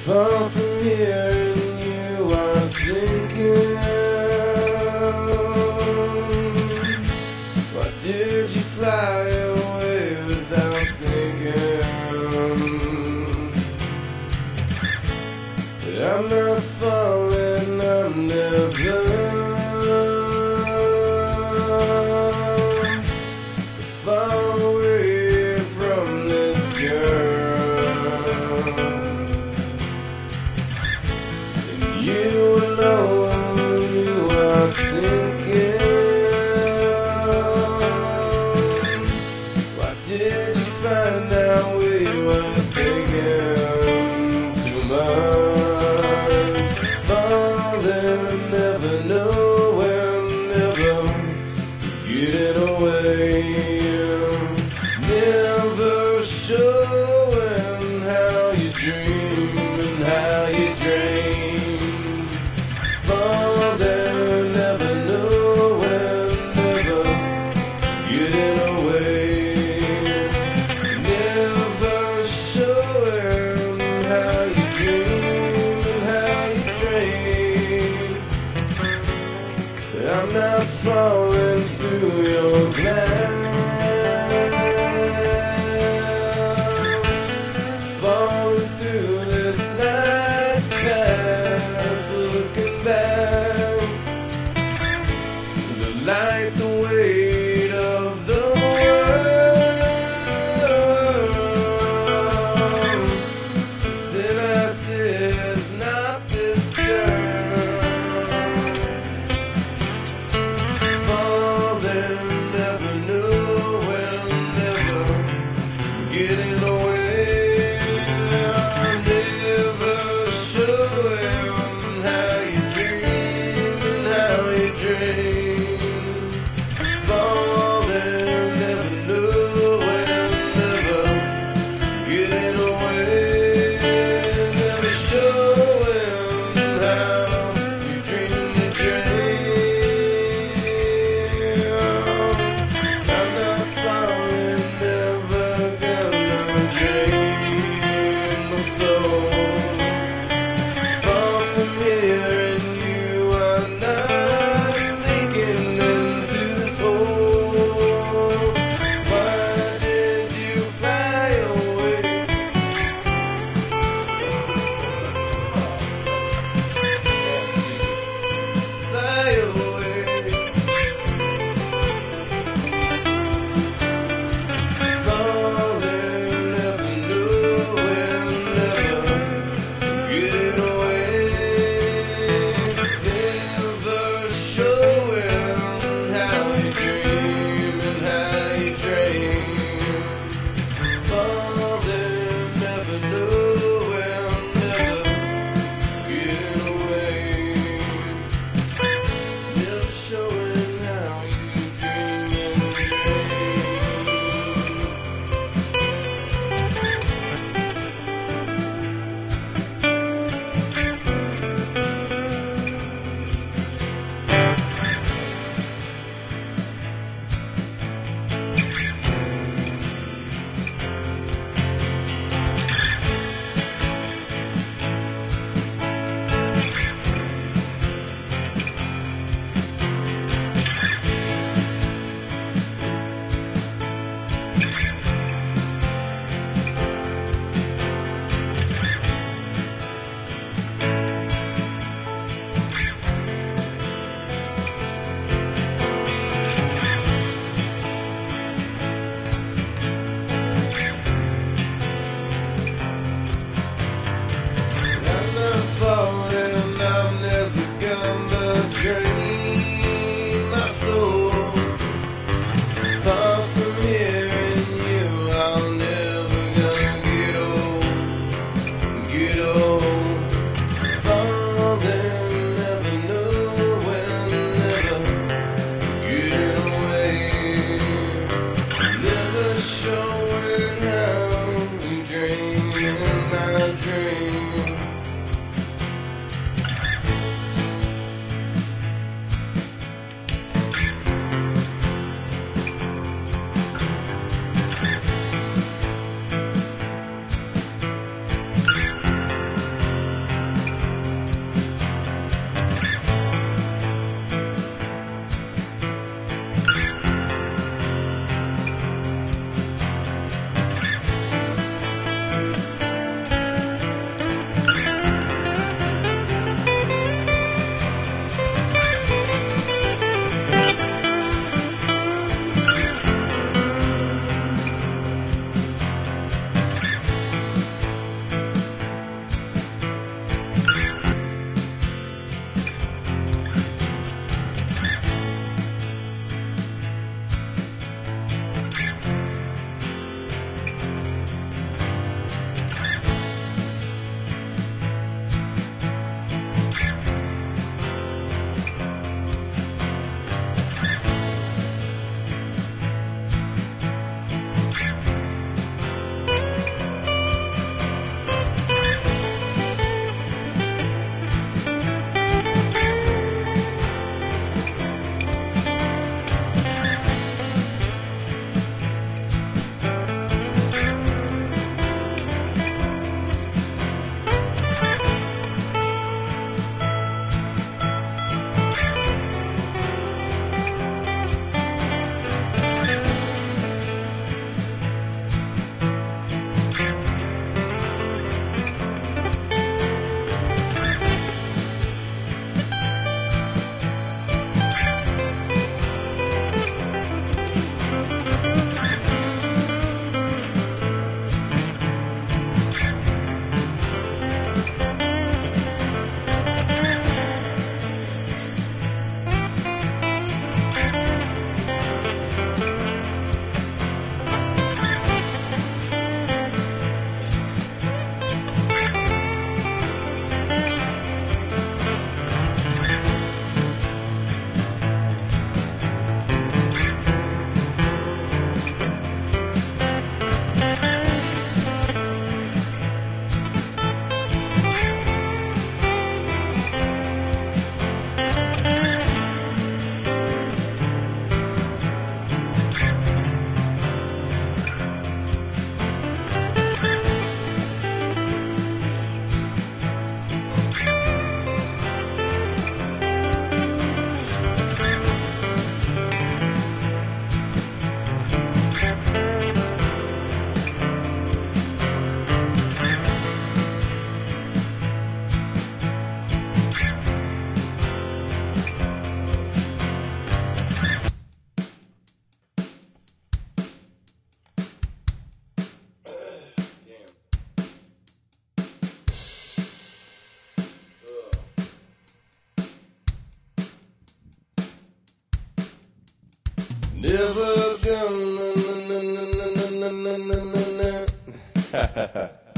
Far from here and you are sinking. Why did you fly away without thinking? I'm not falling, I'm never far away from this girl. And you alone, you are sinking. Why did you find out we were thinking too much? Falling, never knowing, never getting away, never showing how you dream and how you dream. Falling, never knowing, never getting away, never showing how you dream and how you dream. I'm not falling through your glass, falling through this night's past, looking back, the light, the weight of the world. Still I say it's not this girl. Falling, never knowing, never getting away, never showing how you dream and how you dream. Falling, never knowing, never getting away, never showing how you dream and dream. I'm not falling, never gonna drain my soul. Far from here and you are not sinking into this hole. Why did you fly away? Fly away. Falling, never knowing, never getting away, never showing how you dream and how you dream. Falling, never knowing, never getting away, never showing how you dream and dream. I'm not falling, I'm never gonna drain my soul. Far from here and you, I'll never gonna get old, get old. Falling, never knowing, never getting away, never showing how you dream in my dream. Never gonna.